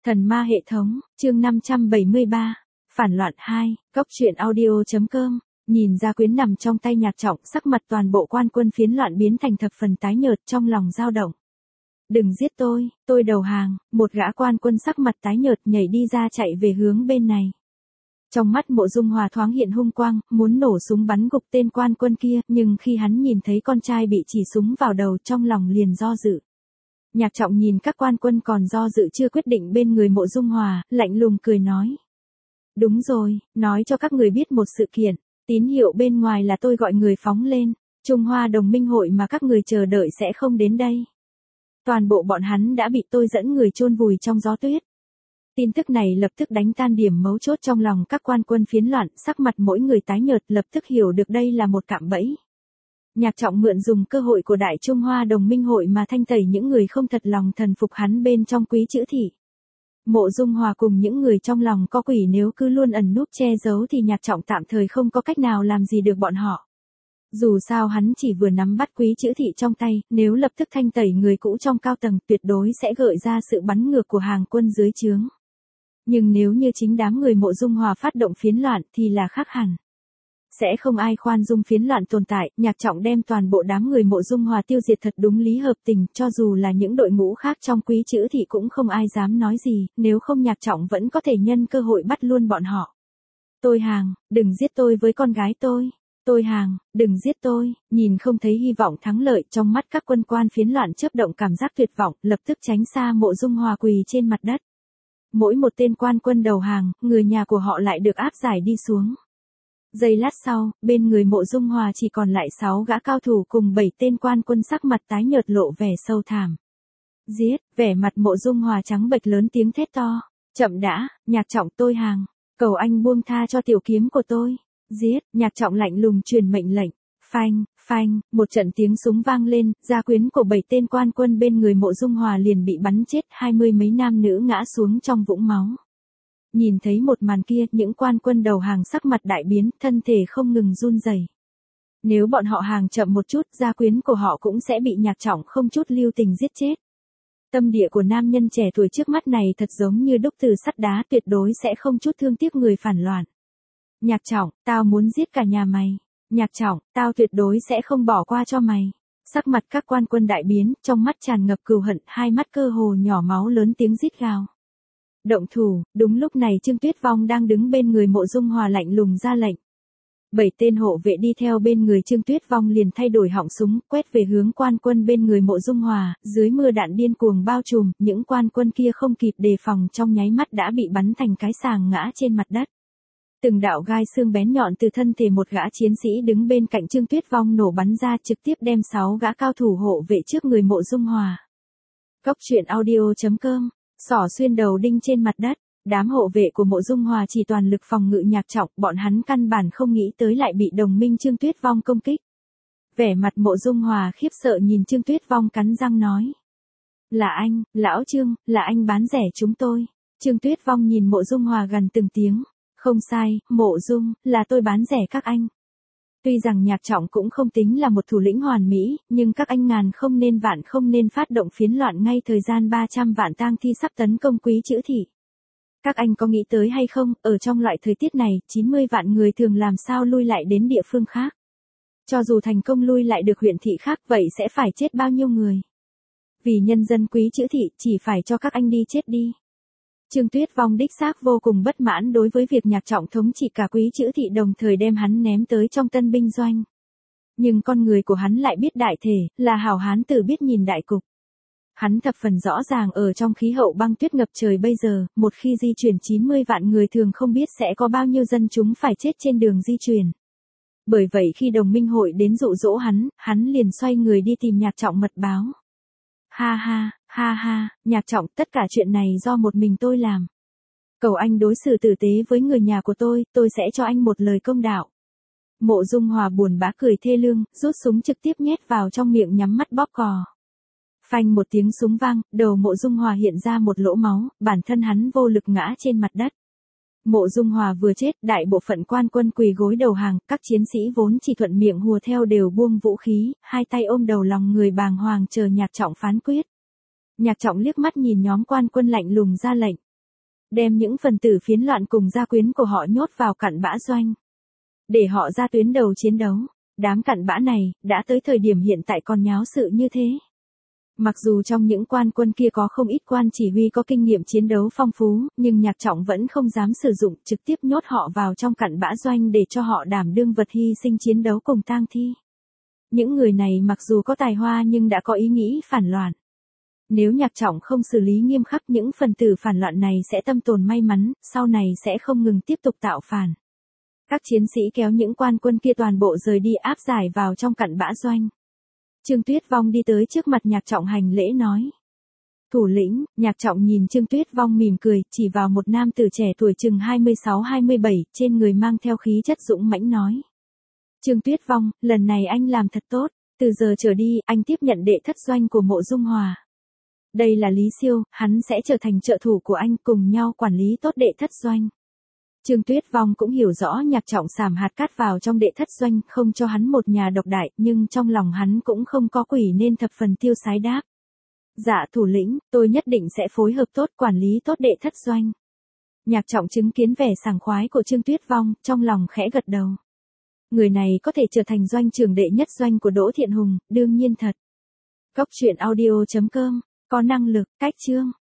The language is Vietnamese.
Thần ma hệ thống, chương 573, phản loạn 2, góc truyện audio.com, nhìn Gia Quyến nằm trong tay Nhạc Trọng, sắc mặt toàn bộ quan quân phiến loạn biến thành thập phần tái nhợt, trong lòng dao động. Đừng giết tôi đầu hàng, một gã quan quân sắc mặt tái nhợt nhảy đi ra chạy về hướng bên này. Trong mắt Mộ Dung Hòa thoáng hiện hung quang, muốn nổ súng bắn gục tên quan quân kia, nhưng khi hắn nhìn thấy con trai bị chỉ súng vào đầu trong lòng liền do dự. Nhạc Trọng nhìn các quan quân còn do dự chưa quyết định bên người Mộ Dung Hòa, lạnh lùng cười nói. Đúng rồi, nói cho các người biết một sự kiện, tín hiệu bên ngoài là tôi gọi người phóng lên, Trung Hoa Đồng Minh Hội mà các người chờ đợi sẽ không đến đây. Toàn bộ bọn hắn đã bị tôi dẫn người chôn vùi trong gió tuyết. Tin tức này lập tức đánh tan điểm mấu chốt trong lòng các quan quân phiến loạn, sắc mặt mỗi người tái nhợt lập tức hiểu được đây là một cạm bẫy. Nhạc Trọng mượn dùng cơ hội của Đại Trung Hoa Đồng Minh Hội mà thanh tẩy những người không thật lòng thần phục hắn bên trong Quý Chữ Thị. Mộ Dung Hòa cùng những người trong lòng có quỷ nếu cứ luôn ẩn núp che giấu thì Nhạc Trọng tạm thời không có cách nào làm gì được bọn họ. Dù sao hắn chỉ vừa nắm bắt Quý Chữ Thị trong tay, nếu lập tức thanh tẩy người cũ trong cao tầng tuyệt đối sẽ gợi ra sự bắn ngược của hàng quân dưới trướng. Nhưng nếu như chính đám người Mộ Dung Hòa phát động phiến loạn thì là khác hẳn. Sẽ không ai khoan dung phiến loạn tồn tại, Nhạc Trọng đem toàn bộ đám người Mộ Dung Hòa tiêu diệt thật đúng lý hợp tình, cho dù là những đội ngũ khác trong Quý Chữ thì cũng không ai dám nói gì, nếu không Nhạc Trọng vẫn có thể nhân cơ hội bắt luôn bọn họ. Tôi hàng, đừng giết tôi với con gái tôi. Tôi hàng, đừng giết tôi, nhìn không thấy hy vọng thắng lợi trong mắt các quân quan phiến loạn chớp động cảm giác tuyệt vọng, lập tức tránh xa Mộ Dung Hòa quỳ trên mặt đất. Mỗi một tên quan quân đầu hàng, người nhà của họ lại được áp giải đi xuống. Giây lát sau, bên người Mộ Dung Hòa chỉ còn lại 6 gã cao thủ cùng 7 tên quan quân sắc mặt tái nhợt lộ vẻ sâu thẳm. Giết, vẻ mặt Mộ Dung Hòa trắng bệch lớn tiếng thét to. Chậm đã, Nhạc Trọng tôi hàng, cầu anh buông tha cho tiểu kiếm của tôi. Giết, Nhạc Trọng lạnh lùng truyền mệnh lệnh. Phanh, phanh, một trận tiếng súng vang lên, Gia Quyến của 7 tên quan quân bên người Mộ Dung Hòa liền bị bắn chết, 20 mấy nam nữ ngã xuống trong vũng máu. Nhìn thấy một màn kia, những quan quân đầu hàng sắc mặt đại biến, thân thể không ngừng run rẩy. Nếu bọn họ hàng chậm một chút, Gia Quyến của họ cũng sẽ bị Nhạc Trọng không chút lưu tình giết chết. Tâm địa của nam nhân trẻ tuổi trước mắt này thật giống như đúc từ sắt đá, tuyệt đối sẽ không chút thương tiếc người phản loạn. Nhạc Trọng, tao muốn giết cả nhà mày. Nhạc Trọng, tao tuyệt đối sẽ không bỏ qua cho mày. Sắc mặt các quan quân đại biến, trong mắt tràn ngập cừu hận, hai mắt cơ hồ nhỏ máu lớn tiếng rít gào. Động thủ, đúng lúc này Trương Tuyết Vong đang đứng bên người Mộ Dung Hòa lạnh lùng ra lệnh. 7 tên hộ vệ đi theo bên người Trương Tuyết Vong liền thay đổi họng súng, quét về hướng quan quân bên người Mộ Dung Hòa, dưới mưa đạn điên cuồng bao trùm, những quan quân kia không kịp đề phòng trong nháy mắt đã bị bắn thành cái sàng ngã trên mặt đất. Từng đạo gai xương bén nhọn từ thân thể một gã chiến sĩ đứng bên cạnh Trương Tuyết Vong nổ bắn ra trực tiếp đem 6 gã cao thủ hộ vệ trước người Mộ Dung Hòa. Góc truyện audio.com, xỏ xuyên đầu đinh trên mặt đất, đám hộ vệ của Mộ Dung Hòa chỉ toàn lực phòng ngự Nhạc Trọng, bọn hắn căn bản không nghĩ tới lại bị đồng minh Trương Tuyết Vong công kích. Vẻ mặt Mộ Dung Hòa khiếp sợ nhìn Trương Tuyết Vong cắn răng nói. Là anh, lão Trương, là anh bán rẻ chúng tôi. Trương Tuyết Vong nhìn Mộ Dung Hòa gần từng tiếng. Không sai, Mộ Dung, là tôi bán rẻ các anh. Tuy rằng Nhạc Trọng cũng không tính là một thủ lĩnh hoàn mỹ, nhưng các anh ngàn không nên phát động phiến loạn ngay thời gian 300 vạn tang thi sắp tấn công Quý Chữ Thị. Các anh có nghĩ tới hay không, ở trong loại thời tiết này, 90 vạn người thường làm sao lui lại đến địa phương khác. Cho dù thành công lui lại được huyện thị khác vậy sẽ phải chết bao nhiêu người. Vì nhân dân Quý Chữ Thị chỉ phải cho các anh đi chết đi. Trương Tuyết Vong đích xác vô cùng bất mãn đối với việc Nhạc Trọng thống trị cả Quý Chữ Thị đồng thời đem hắn ném tới trong tân binh doanh. Nhưng con người của hắn lại biết đại thể, là hảo hán tử biết nhìn đại cục. Hắn thập phần rõ ràng ở trong khí hậu băng tuyết ngập trời bây giờ, một khi di chuyển 90 vạn người thường không biết sẽ có bao nhiêu dân chúng phải chết trên đường di chuyển. Bởi vậy khi đồng minh hội đến dụ dỗ hắn liền xoay người đi tìm Nhạc Trọng mật báo. Ha ha, Nhạc Trọng, tất cả chuyện này do một mình tôi làm. Cầu anh đối xử tử tế với người nhà của tôi sẽ cho anh một lời công đạo. Mộ Dung Hòa buồn bã cười thê lương, rút súng trực tiếp nhét vào trong miệng nhắm mắt bóp cò. Phanh một tiếng súng vang, đầu Mộ Dung Hòa hiện ra một lỗ máu, bản thân hắn vô lực ngã trên mặt đất. Mộ Dung Hòa vừa chết, đại bộ phận quan quân quỳ gối đầu hàng, các chiến sĩ vốn chỉ thuận miệng hùa theo đều buông vũ khí, hai tay ôm đầu lòng người bàng hoàng chờ Nhạc Trọng phán quyết. Nhạc Trọng liếc mắt nhìn nhóm quan quân lạnh lùng ra lệnh. đem những phần tử phiến loạn cùng gia quyến của họ nhốt vào cặn bã doanh. Để họ ra tuyến đầu chiến đấu. Đám cặn bã này, đã tới thời điểm hiện tại còn nháo sự như thế. Mặc dù trong những quan quân kia có không ít quan chỉ huy có kinh nghiệm chiến đấu phong phú, nhưng Nhạc Trọng vẫn không dám sử dụng, trực tiếp nhốt họ vào trong cặn bã doanh để cho họ đảm đương vật hy sinh chiến đấu cùng tang thi. Những người này mặc dù có tài hoa nhưng đã có ý nghĩ phản loạn. Nếu Nhạc Trọng không xử lý nghiêm khắc, những phần tử phản loạn này sẽ tâm tồn may mắn, sau này sẽ không ngừng tiếp tục tạo phản. Các chiến sĩ kéo những quan quân kia toàn bộ rời đi, áp giải vào trong cặn bã doanh. Trương Tuyết Vong đi tới trước mặt Nhạc Trọng hành lễ nói. Thủ lĩnh. Nhạc Trọng nhìn Trương Tuyết Vong mỉm cười, chỉ vào một nam tử trẻ tuổi chừng 26-27, trên người mang theo khí chất dũng mãnh nói. Trương Tuyết Vong, lần này anh làm thật tốt, từ giờ trở đi, anh tiếp nhận đệ thất doanh của Mộ Dung Hòa. Đây là Lý Siêu, hắn sẽ trở thành trợ thủ của anh, cùng nhau quản lý tốt đệ thất doanh. Trương Tuyết Vong cũng hiểu rõ Nhạc Trọng sàm hạt cát vào trong đệ thất doanh, không cho hắn một nhà độc đại, nhưng trong lòng hắn cũng không có quỷ nên thập phần tiêu sái đáp. Dạ thủ lĩnh, tôi nhất định sẽ phối hợp tốt, quản lý tốt đệ thất doanh. Nhạc Trọng chứng kiến vẻ sảng khoái của Trương Tuyết Vong, trong lòng khẽ gật đầu. Người này có thể trở thành doanh trưởng đệ nhất doanh của Đỗ Thiện Hùng, đương nhiên thật. Cốc truyện audio.com, có năng lực, cách chương.